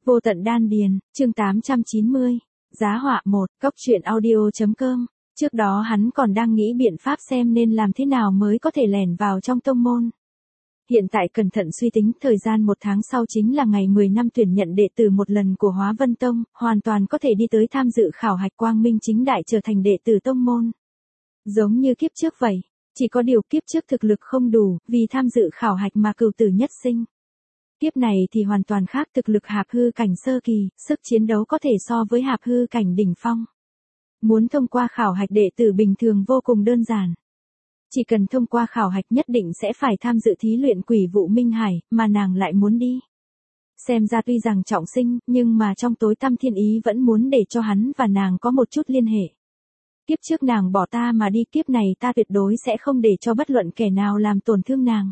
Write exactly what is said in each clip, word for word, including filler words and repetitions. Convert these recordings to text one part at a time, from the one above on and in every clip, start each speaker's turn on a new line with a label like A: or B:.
A: Vô tận đan điền, chương tám trăm chín mươi. Giá họa một, cốc truyện audio.com. Trước đó hắn còn đang nghĩ biện pháp xem nên làm thế nào mới có thể lẻn vào trong tông môn. Hiện tại cẩn thận suy tính, thời gian một tháng sau chính là ngày mười năm tuyển nhận đệ tử một lần của Hóa Vân Tông, hoàn toàn có thể đi tới tham dự khảo hạch quang minh chính đại trở thành đệ tử tông môn. Giống như kiếp trước vậy, chỉ có điều kiếp trước thực lực không đủ, vì tham dự khảo hạch mà cửu tử nhất sinh. Kiếp này thì hoàn toàn khác, thực lực hạp hư cảnh sơ kỳ, sức chiến đấu có thể so với hạp hư cảnh đỉnh phong. Muốn thông qua khảo hạch đệ tử bình thường vô cùng đơn giản. Chỉ cần thông qua khảo hạch nhất định sẽ phải tham dự thí luyện quỷ vụ Minh Hải, mà nàng lại muốn đi. Xem ra tuy rằng trọng sinh, nhưng mà trong tối tăm thiên ý vẫn muốn để cho hắn và nàng có một chút liên hệ. Kiếp trước nàng bỏ ta mà đi, kiếp này ta tuyệt đối sẽ không để cho bất luận kẻ nào làm tổn thương nàng.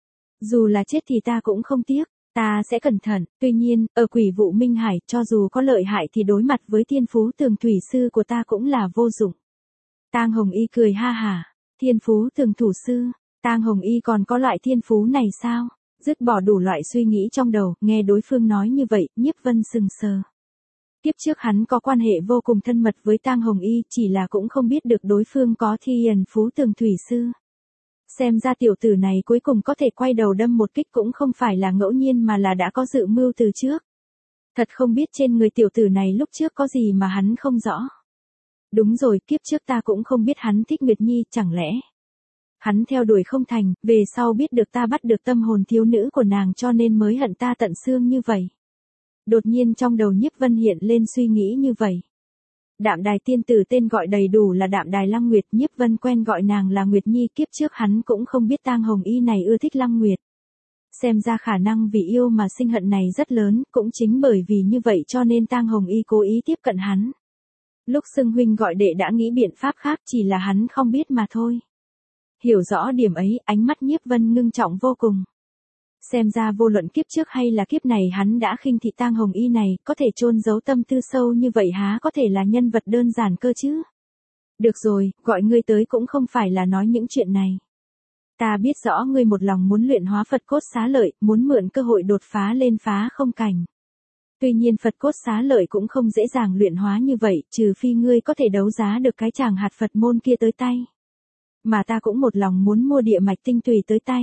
A: Dù là chết thì ta cũng không tiếc, ta sẽ cẩn thận. Tuy nhiên, ở quỷ vụ Minh Hải, cho dù có lợi hại thì đối mặt với thiên phú tường thủy sư của ta cũng là vô dụng. Tang Hồng Y cười ha hả. Thiên phú tường thủ sư, Tang Hồng Y còn có loại thiên phú này sao? Dứt bỏ đủ loại suy nghĩ trong đầu, nghe đối phương nói như vậy, Nhiếp Vân sừng sờ. Kiếp trước hắn có quan hệ vô cùng thân mật với Tang Hồng Y, chỉ là cũng không biết được đối phương có thi hiền phú tường thủy sư. Xem ra tiểu tử này cuối cùng có thể quay đầu đâm một kích cũng không phải là ngẫu nhiên mà là đã có dự mưu từ trước. Thật không biết trên người tiểu tử này lúc trước có gì mà hắn không rõ. Đúng rồi, kiếp trước ta cũng không biết hắn thích Nguyệt Nhi, chẳng lẽ hắn theo đuổi không thành, về sau biết được ta bắt được tâm hồn thiếu nữ của nàng cho nên mới hận ta tận xương như vậy. Đột nhiên trong đầu Nhiếp Vân hiện lên suy nghĩ như vậy. Đạm Đài tiên tử tên gọi đầy đủ là Đạm Đài Lăng Nguyệt, Nhiếp Vân quen gọi nàng là Nguyệt Nhi, kiếp trước hắn cũng không biết Tang Hồng Y này ưa thích Lăng Nguyệt. Xem ra khả năng vì yêu mà sinh hận này rất lớn, cũng chính bởi vì như vậy cho nên Tang Hồng Y cố ý tiếp cận hắn. Lúc xưng huynh gọi đệ đã nghĩ biện pháp khác, chỉ là hắn không biết mà thôi. Hiểu rõ điểm ấy, ánh mắt Nhiếp Vân ngưng trọng vô cùng. Xem ra vô luận kiếp trước hay là kiếp này hắn đã khinh thị Tang Hồng Y này, có thể chôn giấu tâm tư sâu như vậy há có thể là nhân vật đơn giản cơ chứ. Được rồi, gọi ngươi tới cũng không phải là nói những chuyện này. Ta biết rõ ngươi một lòng muốn luyện hóa Phật cốt xá lợi, muốn mượn cơ hội đột phá lên phá không cảnh. Tuy nhiên Phật cốt xá lợi cũng không dễ dàng luyện hóa như vậy, trừ phi ngươi có thể đấu giá được cái chàng hạt Phật môn kia tới tay. Mà ta cũng một lòng muốn mua địa mạch tinh tùy tới tay.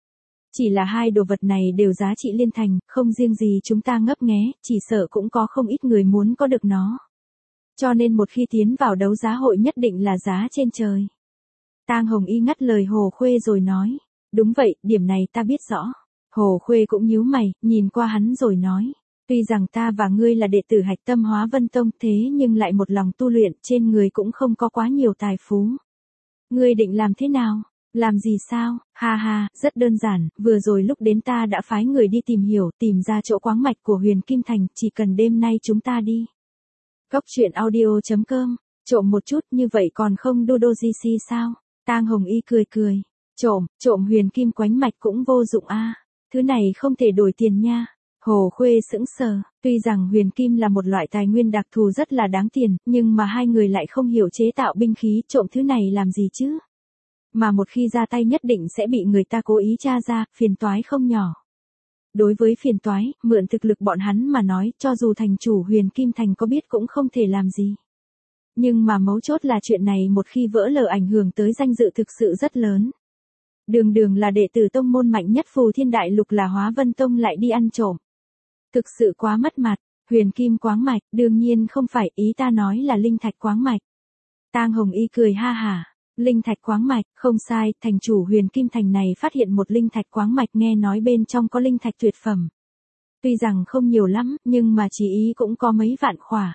A: Chỉ là hai đồ vật này đều giá trị liên thành, không riêng gì chúng ta ngấp nghé, chỉ sợ cũng có không ít người muốn có được nó. Cho nên một khi tiến vào đấu giá hội nhất định là giá trên trời. Tang Hồng Y ngắt lời Hồ Khuê rồi nói, đúng vậy, điểm này ta biết rõ. Hồ Khuê cũng nhíu mày, nhìn qua hắn rồi nói, tuy rằng ta và ngươi là đệ tử hạch tâm Hóa Vân Tông thế nhưng lại một lòng tu luyện, trên người cũng không có quá nhiều tài phú. Ngươi định làm thế nào? Làm gì sao? Ha ha, rất đơn giản, vừa rồi lúc đến ta đã phái người đi tìm hiểu, tìm ra chỗ quáng mạch của Huyền Kim Thành, chỉ cần đêm nay chúng ta đi. Cốc truyện audio.com, trộm một chút như vậy còn không đô đô di si sao? Tang Hồng Y cười cười, trộm, trộm Huyền Kim quánh mạch cũng vô dụng a, thứ này không thể đổi tiền nha. Hồ Khuê sững sờ, tuy rằng huyền kim là một loại tài nguyên đặc thù rất là đáng tiền, nhưng mà hai người lại không hiểu chế tạo binh khí, trộm thứ này làm gì chứ? Mà một khi ra tay nhất định sẽ bị người ta cố ý tra ra, phiền toái không nhỏ. Đối với phiền toái, mượn thực lực bọn hắn mà nói, cho dù thành chủ Huyền Kim Thành có biết cũng không thể làm gì. Nhưng mà mấu chốt là chuyện này một khi vỡ lở ảnh hưởng tới danh dự thực sự rất lớn. Đường đường là đệ tử tông môn mạnh nhất Phù Thiên Đại Lục là Hóa Vân Tông lại đi ăn trộm. Thực sự quá mất mặt. Huyền Kim quáng mạch, đương nhiên không phải, ý ta nói là linh thạch quáng mạch. Tang Hồng Y cười ha hả. Linh thạch quáng mạch, không sai, thành chủ Huyền Kim Thành này phát hiện một linh thạch quáng mạch, nghe nói bên trong có linh thạch tuyệt phẩm. Tuy rằng không nhiều lắm, nhưng mà chỉ ý cũng có mấy vạn khỏa.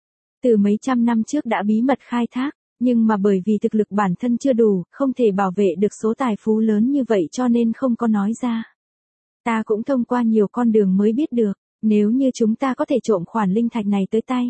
A: Từ mấy trăm năm trước đã bí mật khai thác, nhưng mà bởi vì thực lực bản thân chưa đủ, không thể bảo vệ được số tài phú lớn như vậy cho nên không có nói ra. Ta cũng thông qua nhiều con đường mới biết được, nếu như chúng ta có thể trộm khoản linh thạch này tới tay.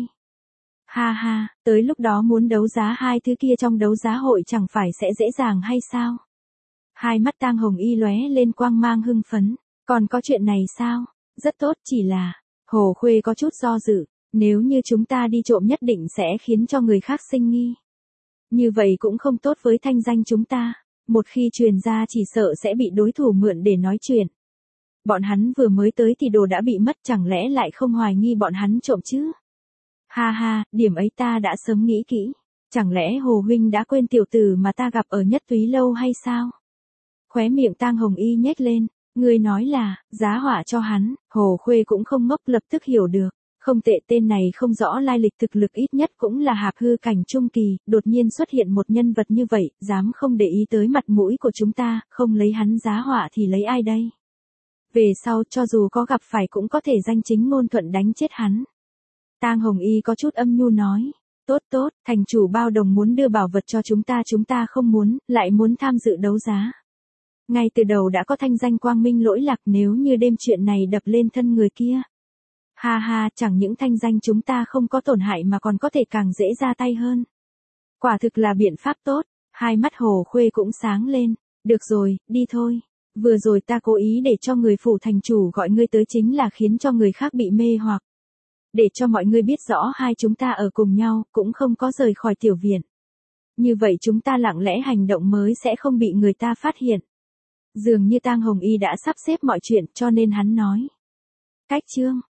A: Ha ha, tới lúc đó muốn đấu giá hai thứ kia trong đấu giá hội chẳng phải sẽ dễ dàng hay sao? Hai mắt Tang Hồng Y lóe lên quang mang hưng phấn, còn có chuyện này sao? Rất tốt, chỉ là, Hồ Khuê có chút do dự, nếu như chúng ta đi trộm nhất định sẽ khiến cho người khác sinh nghi. Như vậy cũng không tốt với thanh danh chúng ta, một khi truyền ra chỉ sợ sẽ bị đối thủ mượn để nói chuyện. Bọn hắn vừa mới tới thì đồ đã bị mất, chẳng lẽ lại không hoài nghi bọn hắn trộm chứ? Ha ha, điểm ấy ta đã sớm nghĩ kỹ. Chẳng lẽ Hồ huynh đã quên tiểu tử mà ta gặp ở Nhất Túy lâu hay sao? Khóe miệng Tang Hồng Y nhếch lên, ngươi nói là, giá họa cho hắn. Hồ Khuê cũng không ngốc, lập tức hiểu được. Không tệ, tên này không rõ lai lịch, thực lực ít nhất cũng là hạp hư cảnh trung kỳ, đột nhiên xuất hiện một nhân vật như vậy, dám không để ý tới mặt mũi của chúng ta, không lấy hắn giá họa thì lấy ai đây? Về sau cho dù có gặp phải cũng có thể danh chính ngôn thuận đánh chết hắn. Tang Hồng Y có chút âm nhu nói, tốt tốt, thành chủ Bao Đồng muốn đưa bảo vật cho chúng ta, chúng ta không muốn, lại muốn tham dự đấu giá. Ngay từ đầu đã có thanh danh quang minh lỗi lạc, nếu như đêm chuyện này đập lên thân người kia. Ha ha, chẳng những thanh danh chúng ta không có tổn hại mà còn có thể càng dễ ra tay hơn. Quả thực là biện pháp tốt. Hai mắt Hồ Khuê cũng sáng lên. Được rồi, đi thôi. Vừa rồi ta cố ý để cho người phủ thành chủ gọi ngươi tới chính là khiến cho người khác bị mê hoặc. Để cho mọi người biết rõ hai chúng ta ở cùng nhau, cũng không có rời khỏi tiểu viện. Như vậy chúng ta lặng lẽ hành động mới sẽ không bị người ta phát hiện. Dường như Tang Hồng Y đã sắp xếp mọi chuyện cho nên hắn nói. Cách chương.